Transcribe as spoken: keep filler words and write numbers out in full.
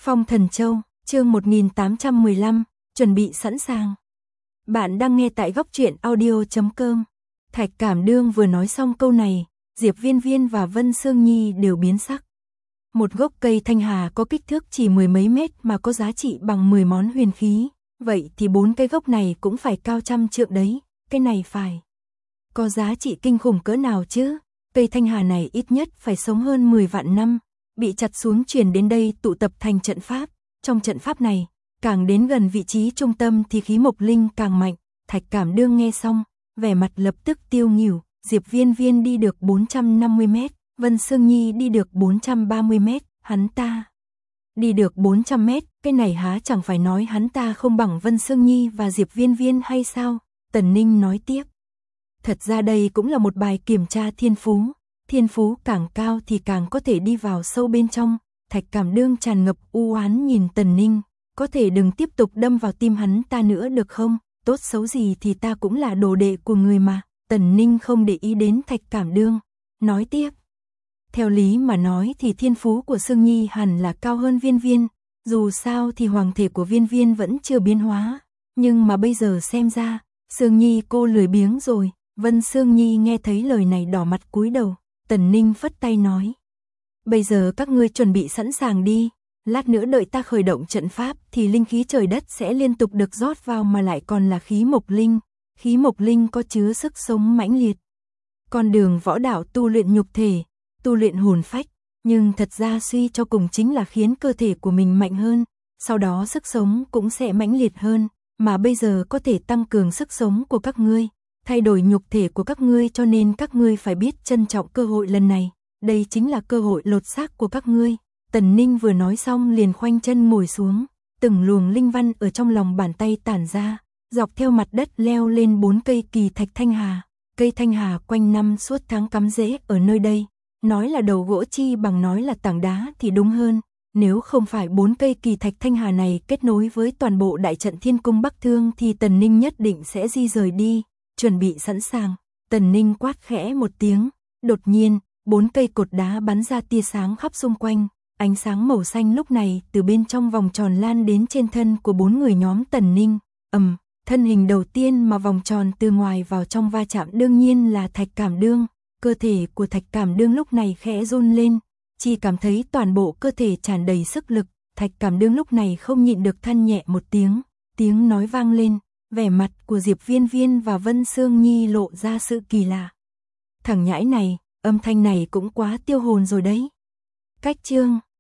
Phong Thần Châu, chương một nghìn tám trăm mười lăm, chuẩn bị sẵn sàng. Bạn đang nghe tại góc truyện audio chấm com. Thạch Cảm Đương vừa nói xong câu này, Diệp Viên Viên và Vân Sương Nhi đều biến sắc. Một gốc cây thanh hà có kích thước chỉ mười mấy mét mà có giá trị bằng mười món huyền khí, vậy thì bốn cái gốc này cũng phải cao trăm trượng đấy, cái này phải có giá trị kinh khủng cỡ nào chứ? Cây thanh hà này ít nhất phải sống hơn mười vạn năm, bị chặt xuống truyền đến đây tụ tập thành trận pháp. Trong trận pháp này, càng đến gần vị trí trung tâm thì khí mộc linh càng mạnh. Thạch Cảm Đương nghe xong, vẻ mặt lập tức tiêu nghỉu. Diệp Viên Viên đi được bốn trăm năm mươi mét, Vân Sương Nhi đi được bốn trăm ba mươi mét, hắn ta đi được bốn trăm mét, cái này há chẳng phải nói hắn ta không bằng Vân Sương Nhi và Diệp Viên Viên hay sao? Tần Ninh nói tiếp. Thật ra đây cũng là một bài kiểm tra thiên phú, thiên phú càng cao thì càng có thể đi vào sâu bên trong. Thạch Cảm Đương tràn ngập u oán nhìn Tần Ninh, có thể đừng tiếp tục đâm vào tim hắn ta nữa được không? Tốt xấu gì thì ta cũng là đồ đệ của người mà. Tần Ninh không để ý đến Thạch Cảm Đương, nói tiếp. Theo lý mà nói thì thiên phú của Sương Nhi hẳn là cao hơn Viên Viên, dù sao thì hoàng thể của Viên Viên vẫn chưa biến hóa, nhưng mà bây giờ xem ra, Sương Nhi cô lười biếng rồi. Vân Sương Nhi nghe thấy lời này đỏ mặt cúi đầu. Tần Ninh phất tay nói. Bây giờ các ngươi chuẩn bị sẵn sàng đi, lát nữa đợi ta khởi động trận pháp thì linh khí trời đất sẽ liên tục được rót vào mà lại còn là khí mộc linh. Khí mộc linh có chứa sức sống mãnh liệt. Con đường võ đạo tu luyện nhục thể, tu luyện hồn phách, nhưng thật ra suy cho cùng chính là khiến cơ thể của mình mạnh hơn, sau đó sức sống cũng sẽ mãnh liệt hơn, mà bây giờ có thể tăng cường sức sống của các ngươi, thay đổi nhục thể của các ngươi, cho nên các ngươi phải biết trân trọng cơ hội lần này. Đây chính là cơ hội lột xác của các ngươi. Tần Ninh vừa nói xong liền khoanh chân ngồi xuống, từng luồng linh văn ở trong lòng bàn tay tản ra, dọc theo mặt đất leo lên bốn cây kỳ thạch thanh hà. Cây thanh hà quanh năm suốt tháng cắm rễ ở nơi đây, nói là đầu gỗ chi bằng nói là tảng đá thì đúng hơn. Nếu không phải bốn cây kỳ thạch thanh hà này kết nối với toàn bộ đại trận Thiên Cung Bắc Thương thì Tần Ninh nhất định sẽ di rời đi. Chuẩn bị sẵn sàng. Tần Ninh quát khẽ một tiếng, đột nhiên bốn cây cột đá bắn ra tia sáng khắp xung quanh, ánh sáng màu xanh lúc này từ bên trong vòng tròn lan đến trên thân của bốn người nhóm Tần Ninh. Ầm, thân hình đầu tiên mà vòng tròn từ ngoài vào trong va chạm đương nhiên là Thạch Cảm Đương. Cơ thể của Thạch Cảm Đương lúc này khẽ run lên, chỉ cảm thấy toàn bộ cơ thể tràn đầy sức lực. Thạch Cảm Đương lúc này không nhịn được than nhẹ một tiếng, tiếng nói vang lên, vẻ mặt của Diệp Viên Viên và Vân Sương Nhi lộ ra sự kỳ lạ. Thằng nhãi này, âm thanh này cũng quá tiêu hồn rồi đấy. Cách chương